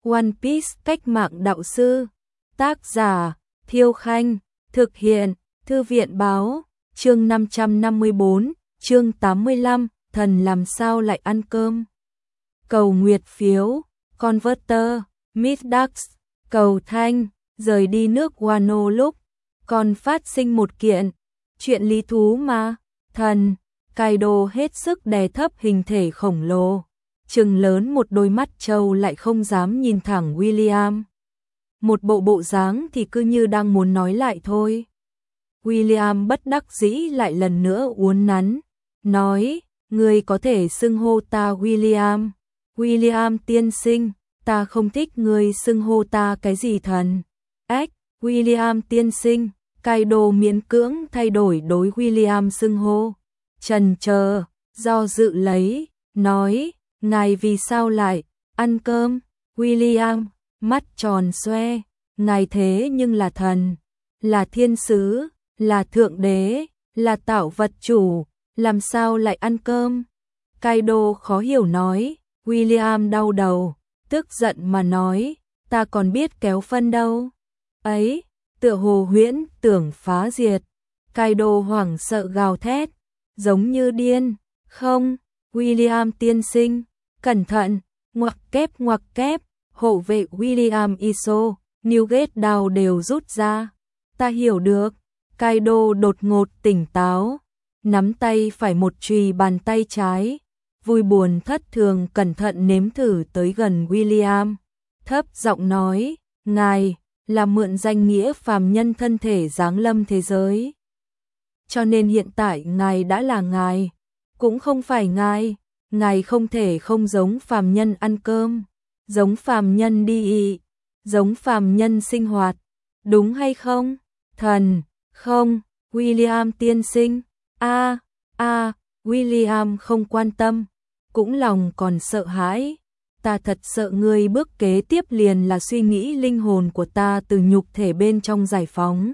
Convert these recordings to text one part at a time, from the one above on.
One Piece cách mạng đạo sư. Tác giả Thiêu Khanh. Thực hiện Thư viện Báo. Chương 554, chương 85, thần làm sao lại ăn cơm. Cầu nguyệt phiếu, Converter, Midax, cầu thanh, rời đi nước Wano lúc còn phát sinh một kiện chuyện lý thú mà. Thần Kaido hết sức đè thấp hình thể khổng lồ, trừng lớn một đôi mắt trâu lại không dám nhìn thẳng William. Một bộ dáng thì cứ như đang muốn nói lại thôi. William bất đắc dĩ lại lần nữa uốn nắn, nói, ngươi có thể xưng hô ta William. William tiên sinh, ta không thích ngươi xưng hô ta cái gì thần. William tiên sinh, Kaido miễn cưỡng thay đổi đối William xưng hô. Chần chờ, do dự lấy, nói, ngài vì sao lại ăn cơm? William, mắt tròn xoe, ngài thế nhưng là thần, là thiên sứ, là thượng đế, là tạo vật chủ, làm sao lại ăn cơm? Kaido khó hiểu nói. William đau đầu, tức giận mà nói, ta còn biết kéo phân đâu. Ấy, tựa hồ huyễn tưởng phá diệt. Kaido hoảng sợ gào thét, giống như điên. Không, William tiên sinh, cẩn thận, ngoặc kép, hộ vệ William Iso, Newgate đào đều rút ra. Ta hiểu được. Kaido đột ngột tỉnh táo, nắm tay phải một chùy bàn tay trái, vui buồn thất thường cẩn thận nếm thử tới gần William, thấp giọng nói, ngài là mượn danh nghĩa phàm nhân thân thể giáng lâm thế giới. Cho nên hiện tại ngài đã là ngài, cũng không phải ngài không thể không giống phàm nhân ăn cơm, giống phàm nhân đi giống phàm nhân sinh hoạt, đúng hay không? Thần, không, William tiên sinh, William không quan tâm, cũng lòng còn sợ hãi. Ta thật sợ ngươi bước kế tiếp liền là suy nghĩ linh hồn của ta từ nhục thể bên trong giải phóng.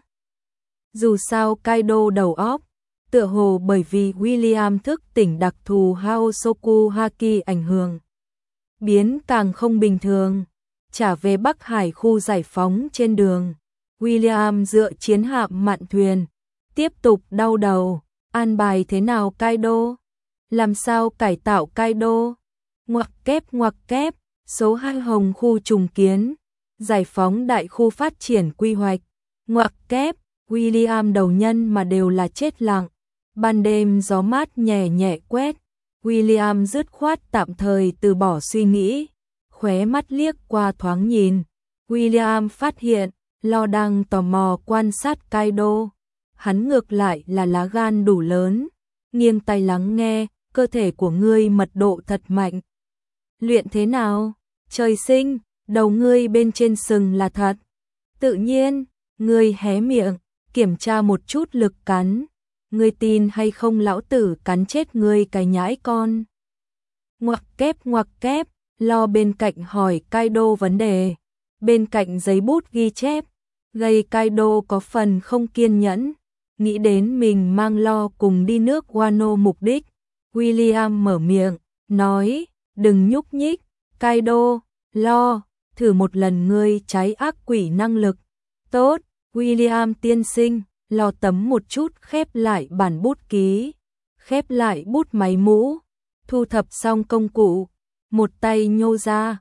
Dù sao Kaido đầu óc, tựa hồ bởi vì William thức tỉnh đặc thù Haosoku Haki ảnh hưởng, biến càng không bình thường. Trả về Bắc Hải khu giải phóng trên đường, William dựa chiến hạm mạn thuyền, tiếp tục đau đầu, an bài thế nào Kaido? Làm sao cải tạo Kaido? Ngoặc kép, số 2 Hồng khu trùng kiến, giải phóng đại khu phát triển quy hoạch. Ngoặc kép, William đầu nhân mà đều là chết lặng. Ban đêm gió mát nhẹ nhẹ quét, William dứt khoát tạm thời từ bỏ suy nghĩ, khóe mắt liếc qua thoáng nhìn. William phát hiện, Lo đang tò mò quan sát Kaido. Hắn ngược lại là lá gan đủ lớn, nghiêng tai lắng nghe, cơ thể của ngươi mật độ thật mạnh. Luyện thế nào? Trời sinh, đầu ngươi bên trên sừng là thật. Tự nhiên, ngươi hé miệng, kiểm tra một chút lực cắn. Ngươi tin hay không lão tử cắn chết ngươi cái nhãi con. Ngoặc kép, Lo bên cạnh hỏi Kaido vấn đề. Bên cạnh giấy bút ghi chép, gây Kaido có phần không kiên nhẫn. Nghĩ đến mình mang Lo cùng đi nước Wano mục đích, William mở miệng, nói, đừng nhúc nhích, Kaido, Lo, thử một lần ngươi trái ác quỷ năng lực. Tốt, William tiên sinh, Lo tấm một chút khép lại bản bút ký, khép lại bút máy mũ, thu thập xong công cụ, một tay nhô ra,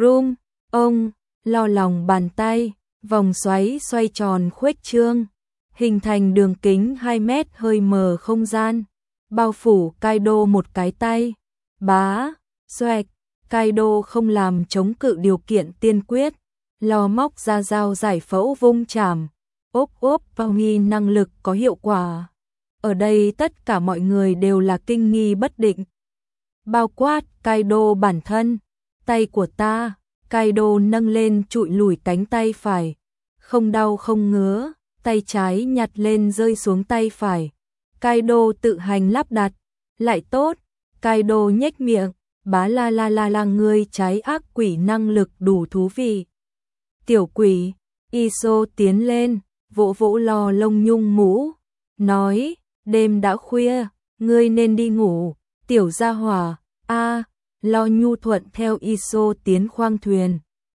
ông, Lo lòng bàn tay, vòng xoáy xoay tròn khuếch trương, hình thành đường kính 2 mét hơi mờ không gian, bao phủ Kaido một cái tay. Xoẹt, Kaido không làm chống cự điều kiện tiên quyết, Lo móc ra dao giải phẫu vung chảm, ốp vào nghi năng lực có hiệu quả. Ở đây tất cả mọi người đều là kinh nghi bất định, bao quát Kaido bản thân. Tay của ta, Kaido nâng lên trụi lủi cánh tay phải, không đau không ngứa, tay trái nhặt lên rơi xuống tay phải. Kaido tự hành lắp đặt, lại tốt. Kaido nhếch miệng, bá la ngươi trái ác quỷ năng lực đủ thú vị. Tiểu quỷ, Iso tiến lên, vỗ Lo lông nhung mũ, nói, đêm đã khuya, ngươi nên đi ngủ, tiểu gia hỏa. Lo nhu thuận theo Iso tiến khoang thuyền.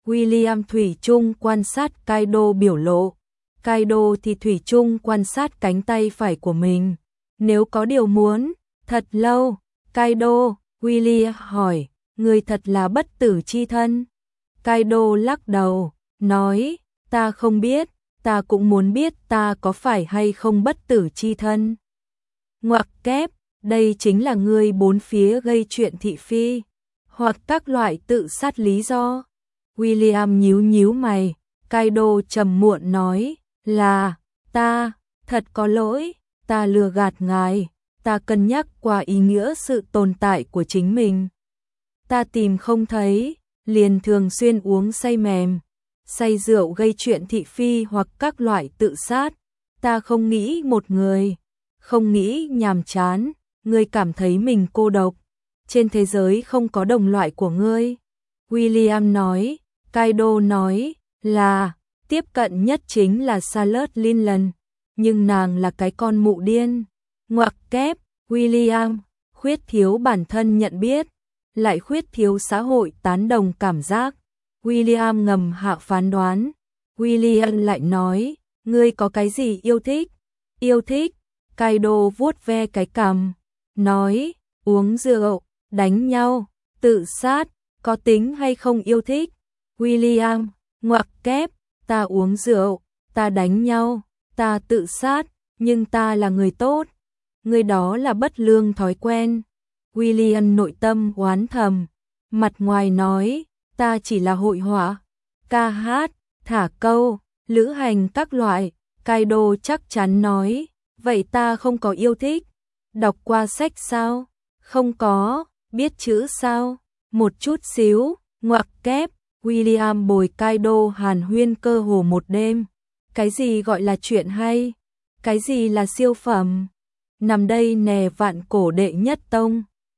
William thủy chung quan sát Kaido biểu lộ. Kaido thì thủy chung quan sát cánh tay phải của mình. Nếu có điều muốn, thật lâu. Kaido, William hỏi, người thật là bất tử chi thân. Kaido lắc đầu, nói, ta không biết, ta cũng muốn biết ta có phải hay không bất tử chi thân. Ngoặc kép, đây chính là ngươi bốn phía gây chuyện thị phi, hoặc các loại tự sát lý do. William nhíu nhíu mày, Kaido trầm muộn nói, là, ta, thật có lỗi, ta lừa gạt ngài, ta cân nhắc qua ý nghĩa sự tồn tại của chính mình. Ta tìm không thấy, liền thường xuyên uống say mềm, say rượu gây chuyện thị phi hoặc các loại tự sát. Ta không nghĩ một người, không nghĩ nhàm chán, ngươi cảm thấy mình cô độc. Trên thế giới không có đồng loại của ngươi. William nói, Kaido nói, là, tiếp cận nhất chính là Charlotte Linland, nhưng nàng là cái con mụ điên. Ngoặc kép, William, khuyết thiếu bản thân nhận biết, lại khuyết thiếu xã hội tán đồng cảm giác. William ngầm hạ phán đoán. William lại nói, ngươi có cái gì yêu thích? Yêu thích? Kaido vuốt ve cái cằm, nói, uống rượu, đánh nhau, tự sát, có tính hay không yêu thích? William, ngoặc kép, ta uống rượu, ta đánh nhau, ta tự sát, nhưng ta là người tốt. Người đó là bất lương thói quen. William nội tâm oán thầm, mặt ngoài nói, ta chỉ là hội họa, ca hát, thả câu, lữ hành các loại. Kaido chắc chắn nói, vậy ta không có yêu thích. Đọc qua sách sao? Không có. Biết chữ sao? Một chút xíu. Ngoặc kép, William bồi Kaido hàn huyên cơ hồ một đêm. Cái gì gọi là chuyện hay? Cái gì là siêu phẩm? Nằm đây nè vạn cổ đệ nhất tông.